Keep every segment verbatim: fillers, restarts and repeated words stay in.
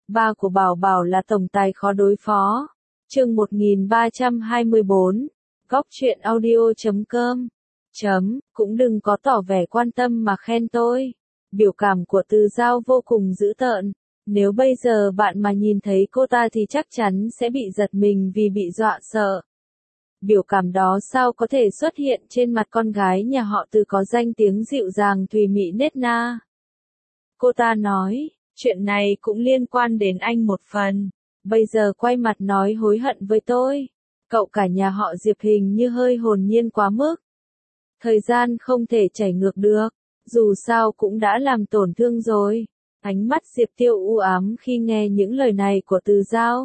Ba của Bảo Bảo là tổng tài khó đối phó. Chương một nghìn ba trăm hai mươi bốn. Góc truyện audio chấm com. Chấm, cũng đừng có tỏ vẻ quan tâm mà khen tôi. Biểu cảm của Từ Giao vô cùng dữ tợn. Nếu bây giờ bạn mà nhìn thấy cô ta thì chắc chắn sẽ bị giật mình vì bị dọa sợ. Biểu cảm đó sao có thể xuất hiện trên mặt con gái nhà họ Từ có danh tiếng dịu dàng thùy mị nết na. Cô ta nói, chuyện này cũng liên quan đến anh một phần. Bây giờ quay mặt nói hối hận với tôi. Cậu cả nhà họ Diệp hình như hơi hồn nhiên quá mức. Thời gian không thể chảy ngược được. Dù sao cũng đã làm tổn thương rồi. Ánh mắt Diệp Tiêu u ám khi nghe những lời này của Từ Giao.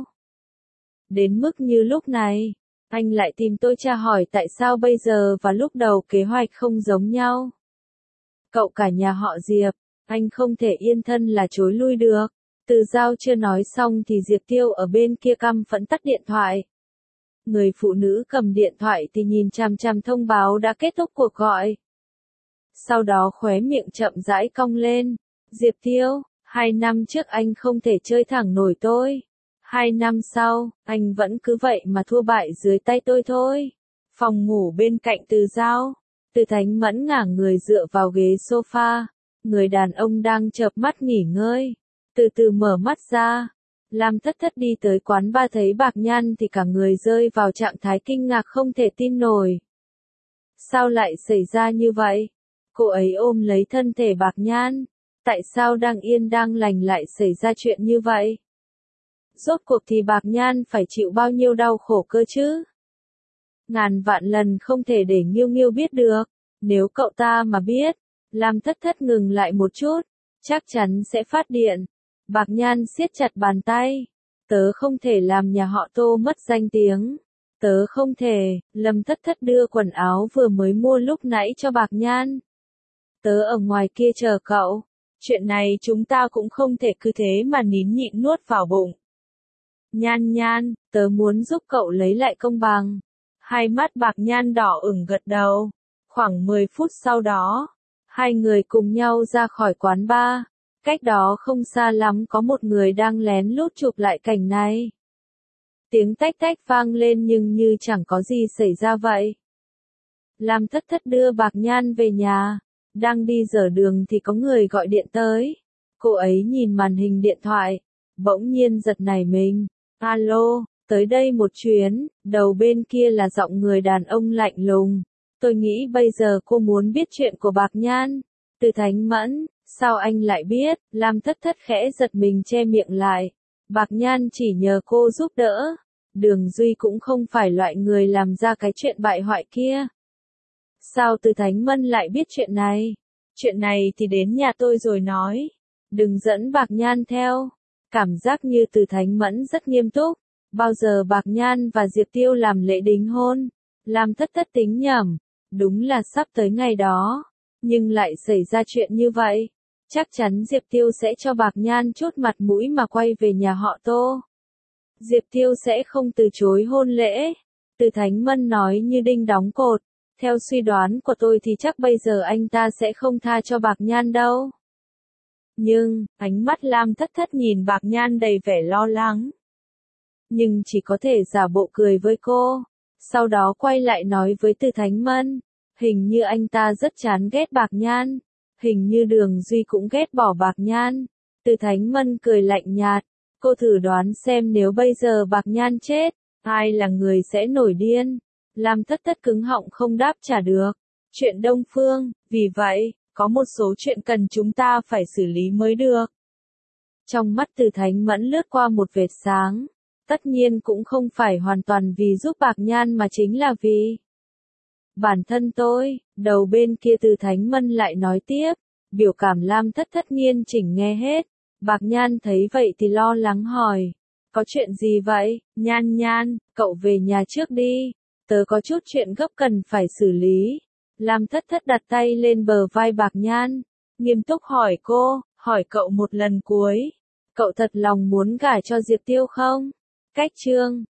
Đến mức như lúc này, anh lại tìm tôi tra hỏi tại sao bây giờ và lúc đầu kế hoạch không giống nhau. Cậu cả nhà họ Diệp, anh không thể yên thân là chối lui được. Từ Giao chưa nói xong thì Diệp Tiêu ở bên kia căm phẫn tắt điện thoại. Người phụ nữ cầm điện thoại thì nhìn chằm chằm thông báo đã kết thúc cuộc gọi. Sau đó khóe miệng chậm rãi cong lên. Diệp Tiêu, hai năm trước anh không thể chơi thẳng nổi tôi. Hai năm sau, anh vẫn cứ vậy mà thua bại dưới tay tôi thôi. Phòng ngủ bên cạnh Từ Giao. Từ Thánh Mẫn ngả người dựa vào ghế sofa. Người đàn ông đang chợp mắt nghỉ ngơi. Từ từ mở mắt ra. Lam Thất Thất đi tới quán bar thấy Bạc Nhan thì cả người rơi vào trạng thái kinh ngạc không thể tin nổi. Sao lại xảy ra như vậy? Cô ấy ôm lấy thân thể Bạc Nhan. Tại sao đang yên đang lành lại xảy ra chuyện như vậy? Rốt cuộc thì Bạc Nhan phải chịu bao nhiêu đau khổ cơ chứ? Ngàn vạn lần không thể để Nghiêu Nghiêu biết được. Nếu cậu ta mà biết, Lam Thất Thất ngừng lại một chút, chắc chắn sẽ phát điện. Bạc Nhan siết chặt bàn tay. Tớ không thể làm nhà họ Tô mất danh tiếng. Tớ không thể. Lâm Thất Thất đưa quần áo vừa mới mua lúc nãy cho Bạc Nhan. Tớ ở ngoài kia chờ cậu. Chuyện này chúng ta cũng không thể cứ thế mà nín nhịn nuốt vào bụng. Nhan Nhan, tớ muốn giúp cậu lấy lại công bằng. Hai mắt Bạc Nhan đỏ ửng gật đầu. Khoảng mười phút sau đó, hai người cùng nhau ra khỏi quán bar. Cách đó không xa lắm có một người đang lén lút chụp lại cảnh này. Tiếng tách tách vang lên nhưng như chẳng có gì xảy ra vậy. Lam Thất Thất đưa Bạc Nhan về nhà. Đang đi dở đường thì có người gọi điện tới. Cô ấy nhìn màn hình điện thoại. Bỗng nhiên giật nảy mình. Alo, tới đây một chuyến. Đầu bên kia là giọng người đàn ông lạnh lùng. Tôi nghĩ bây giờ cô muốn biết chuyện của Bạc Nhan. Từ Thánh Mẫn. Sao anh lại biết? Lam Thất Thất khẽ giật mình che miệng lại. Bạc Nhan chỉ nhờ cô giúp đỡ. Đường Duy cũng không phải loại người làm ra cái chuyện bại hoại kia. Sao Từ Thánh Mân lại biết chuyện này? Chuyện này thì đến nhà tôi rồi nói. Đừng dẫn Bạc Nhan theo. Cảm giác như Từ Thánh Mẫn rất nghiêm túc. Bao giờ Bạc Nhan và Diệp Tiêu làm lễ đính hôn? Lam Thất Thất tính nhầm. Đúng là sắp tới ngày đó. Nhưng lại xảy ra chuyện như vậy. Chắc chắn Diệp Tiêu sẽ cho Bạc Nhan chút mặt mũi mà quay về nhà họ Tô. Diệp Tiêu sẽ không từ chối hôn lễ. Từ Thánh Mân nói như đinh đóng cột. Theo suy đoán của tôi thì chắc bây giờ anh ta sẽ không tha cho Bạc Nhan đâu. Nhưng, ánh mắt Lam Thất Thất nhìn Bạc Nhan đầy vẻ lo lắng. Nhưng chỉ có thể giả bộ cười với cô. Sau đó quay lại nói với Từ Thánh Mân. Hình như anh ta rất chán ghét Bạc Nhan. Hình như Đường Duy cũng ghét bỏ Bạc Nhan. Từ Thánh Mân cười lạnh nhạt. Cô thử đoán xem nếu bây giờ Bạc Nhan chết, ai là người sẽ nổi điên. Lam Thất Thất cứng họng không đáp trả được. Chuyện Đông Phương, vì vậy, có một số chuyện cần chúng ta phải xử lý mới được. Trong mắt Từ Thánh Mẫn lướt qua một vệt sáng. Tất nhiên cũng không phải hoàn toàn vì giúp Bạc Nhan mà chính là vì bản thân tôi. Đầu bên kia Từ Thánh Mân lại nói tiếp. Biểu cảm Lam Thất Thất nghiêm chỉnh nghe hết. Bạc Nhan thấy vậy thì lo lắng hỏi. Có chuyện gì vậy? Nhan Nhan, cậu về nhà trước đi. Tớ có chút chuyện gấp cần phải xử lý. Lam Thất Thất đặt tay lên bờ vai Bạc Nhan. Nghiêm túc hỏi cô, hỏi cậu một lần cuối. Cậu thật lòng muốn gả cho Diệp Tiêu không? Cách chương